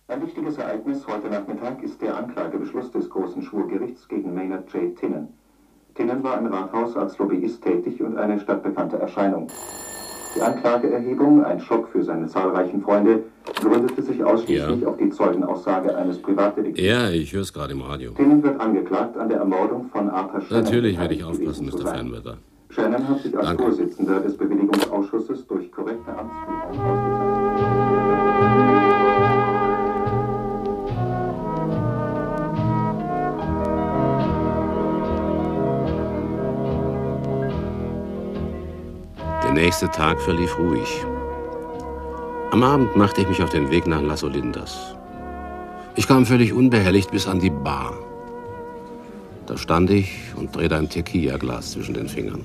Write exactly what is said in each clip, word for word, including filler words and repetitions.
Ein wichtiges Ereignis heute Nachmittag ist der Anklagebeschluss des Großen Schwurgerichts gegen Maynard J. Tinnen. Tinnen war im Rathaus als Lobbyist tätig und eine stadtbekannte Erscheinung. Die Anklageerhebung, ein Schock für seine zahlreichen Freunde, gründete sich ausschließlich ja. auf die Zeugenaussage eines Privatdetektivs. Ja, ich höre es gerade im Radio. Tinnen wird angeklagt an der Ermordung von Arthur Shannon. Natürlich werde ich aufpassen, Mister Fernwetter. Shannon hat sich als Danke. Vorsitzender des Bewilligungsausschusses durch korrekte Amtsführung ausgezeichnet. Der nächste Tag verlief ruhig. Am Abend machte ich mich auf den Weg nach Las Olindas. Ich kam völlig unbehelligt bis an die Bar. Da stand ich und drehte ein Tequila-Glas zwischen den Fingern.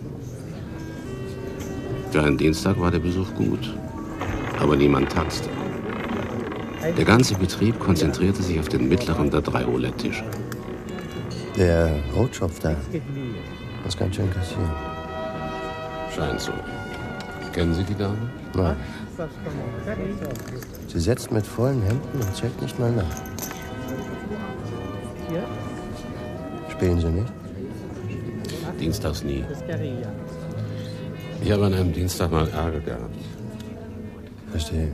Für einen Dienstag war der Besuch gut, aber niemand tanzte. Der ganze Betrieb konzentrierte sich auf den mittleren der drei Roulette-Tische. Der Rotschopf da muss ganz schön kassieren. Scheint so. Kennen Sie die Dame? Nein. Sie setzt mit vollen Händen und checkt nicht mal nach. Spielen Sie nicht? Dienstags nie. Ich habe an einem Dienstag mal Ärger gehabt. Verstehe.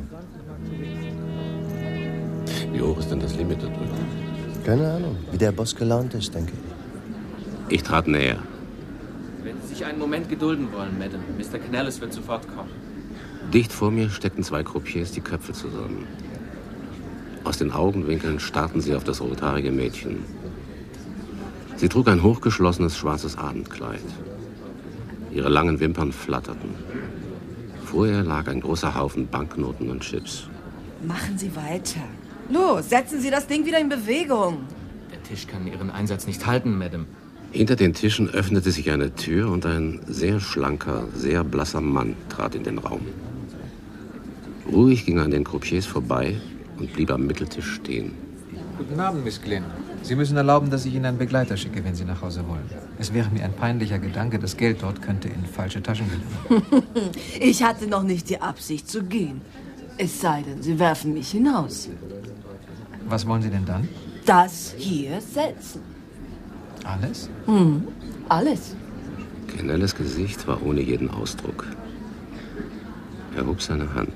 Wie hoch ist denn das Limit da drüben? Keine Ahnung, wie der Boss gelaunt ist, denke ich. Ich trat näher. Wenn Sie sich einen Moment gedulden wollen, Madame, Mister Canellis wird sofort kommen. Dicht vor mir steckten zwei Croupiers die Köpfe zusammen. Aus den Augenwinkeln starrten sie auf das rothaarige Mädchen. Sie trug ein hochgeschlossenes schwarzes Abendkleid. Ihre langen Wimpern flatterten. Vor ihr lag ein großer Haufen Banknoten und Chips. Machen Sie weiter. Los, setzen Sie das Ding wieder in Bewegung. Der Tisch kann Ihren Einsatz nicht halten, Madame. Hinter den Tischen öffnete sich eine Tür und ein sehr schlanker, sehr blasser Mann trat in den Raum. Ruhig ging er an den Croupiers vorbei und blieb am Mitteltisch stehen. Guten Abend, Miss Glynn. Sie müssen erlauben, dass ich Ihnen einen Begleiter schicke, wenn Sie nach Hause wollen. Es wäre mir ein peinlicher Gedanke, das Geld dort könnte in falsche Taschen gelangen. Ich hatte noch nicht die Absicht zu gehen. Es sei denn, Sie werfen mich hinaus. Was wollen Sie denn dann? Das hier setzen. Alles? Hm, alles. Canellis Gesicht war ohne jeden Ausdruck. Er hob seine Hand.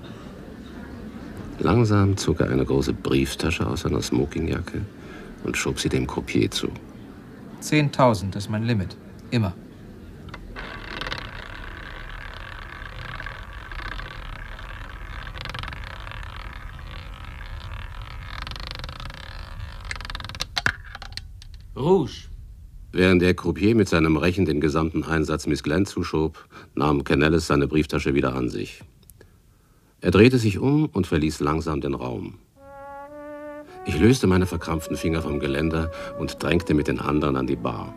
Langsam zog er eine große Brieftasche aus seiner Smokingjacke und schob sie dem Croupier zu. Zehntausend ist mein Limit. Immer. Rouge. Während der Croupier mit seinem Rechen den gesamten Einsatz Miss Glenn zuschob, nahm Canellis seine Brieftasche wieder an sich. Er drehte sich um und verließ langsam den Raum. Ich löste meine verkrampften Finger vom Geländer und drängte mit den anderen an die Bar.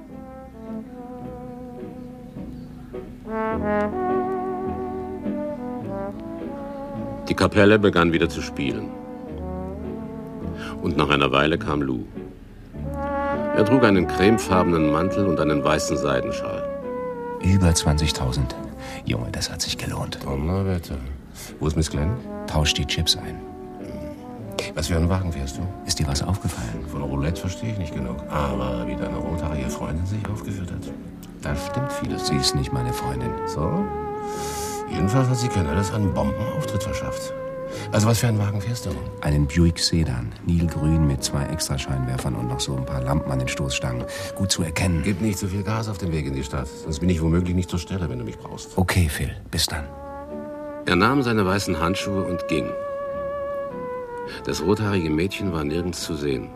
Die Kapelle begann wieder zu spielen. Und nach einer Weile kam Lou. Er trug einen cremefarbenen Mantel und einen weißen Seidenschal. Über zwanzigtausend. Junge, das hat sich gelohnt. Donnerwetter. Wo ist Miss Glenn? Tausch die Chips ein. Was für einen Wagen fährst du? Ist dir was aufgefallen? Von Roulette verstehe ich nicht genug. Aber wie deine rothaarige Freundin sich aufgeführt hat, da stimmt vieles. Sie ist nicht meine Freundin. So? Jedenfalls hat sie Canellis einen Bombenauftritt verschafft. Also was für einen Wagen fährst du? Einen Buick Sedan, nilgrün mit zwei Extrascheinwerfern und noch so ein paar Lampen an den Stoßstangen. Gut zu erkennen. Gib nicht zu viel Gas auf dem Weg in die Stadt, sonst bin ich womöglich nicht zur Stelle, wenn du mich brauchst. Okay, Phil, bis dann. Er nahm seine weißen Handschuhe und ging. Das rothaarige Mädchen war nirgends zu sehen.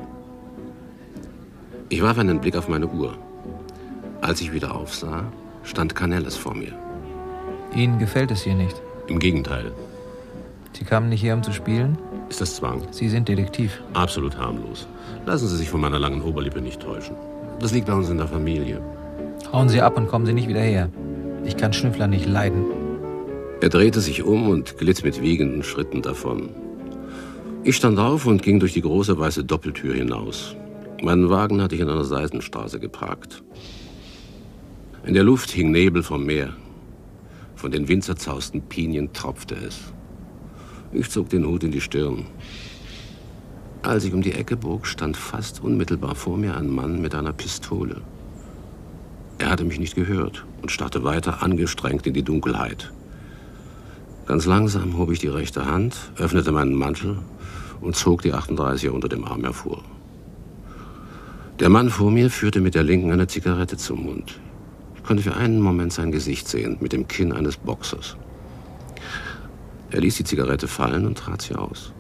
Ich warf einen Blick auf meine Uhr. Als ich wieder aufsah, stand Canellis vor mir. Ihnen gefällt es hier nicht? Im Gegenteil. Sie kamen nicht her, um zu spielen? Ist das Zwang? Sie sind Detektiv. Absolut harmlos. Lassen Sie sich von meiner langen Oberlippe nicht täuschen. Das liegt bei uns in der Familie. Hauen Sie ab und kommen Sie nicht wieder her. Ich kann Schnüffler nicht leiden. Er drehte sich um und glitt mit wiegenden Schritten davon. Ich stand auf und ging durch die große weiße Doppeltür hinaus. Meinen Wagen hatte ich in einer Seitenstraße geparkt. In der Luft hing Nebel vom Meer. Von den winzerzausten Pinien tropfte es. Ich zog den Hut in die Stirn. Als ich um die Ecke bog, stand fast unmittelbar vor mir ein Mann mit einer Pistole. Er hatte mich nicht gehört und starrte weiter angestrengt in die Dunkelheit. Ganz langsam hob ich die rechte Hand, öffnete meinen Mantel und zog die achtunddreißiger unter dem Arm hervor. Der Mann vor mir führte mit der linken eine Zigarette zum Mund. Ich konnte für einen Moment sein Gesicht sehen, mit dem Kinn eines Boxers. Er ließ die Zigarette fallen und trat sie aus.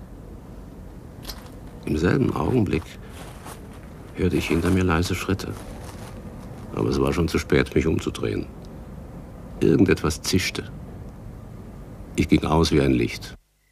Im selben Augenblick hörte ich hinter mir leise Schritte. Aber es war schon zu spät, mich umzudrehen. Irgendetwas zischte. Ich ging aus wie ein Licht.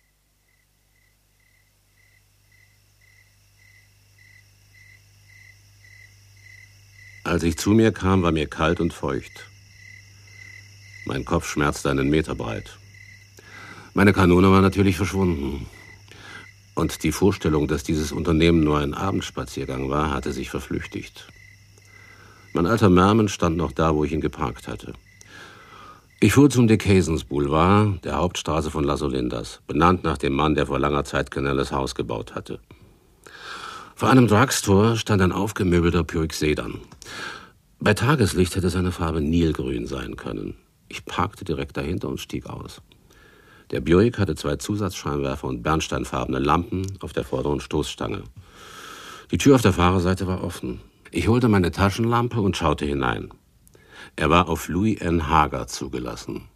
Als ich zu mir kam, war mir kalt und feucht. Mein Kopf schmerzte einen Meter breit. Meine Kanone war natürlich verschwunden. Und die Vorstellung, dass dieses Unternehmen nur ein Abendspaziergang war, hatte sich verflüchtigt. Mein alter Merman stand noch da, wo ich ihn geparkt hatte. Ich fuhr zum Decazens Boulevard, der Hauptstraße von Las Olindas, benannt nach dem Mann, der vor langer Zeit Canelles Haus gebaut hatte. Vor einem Drugstore stand ein aufgemöbelter Buick Sedan. Bei Tageslicht hätte seine Farbe Nilgrün sein können. Ich parkte direkt dahinter und stieg aus. Der Buick hatte zwei Zusatzscheinwerfer und bernsteinfarbene Lampen auf der vorderen Stoßstange. Die Tür auf der Fahrerseite war offen. Ich holte meine Taschenlampe und schaute hinein. Er war auf Louis N. Hager zugelassen.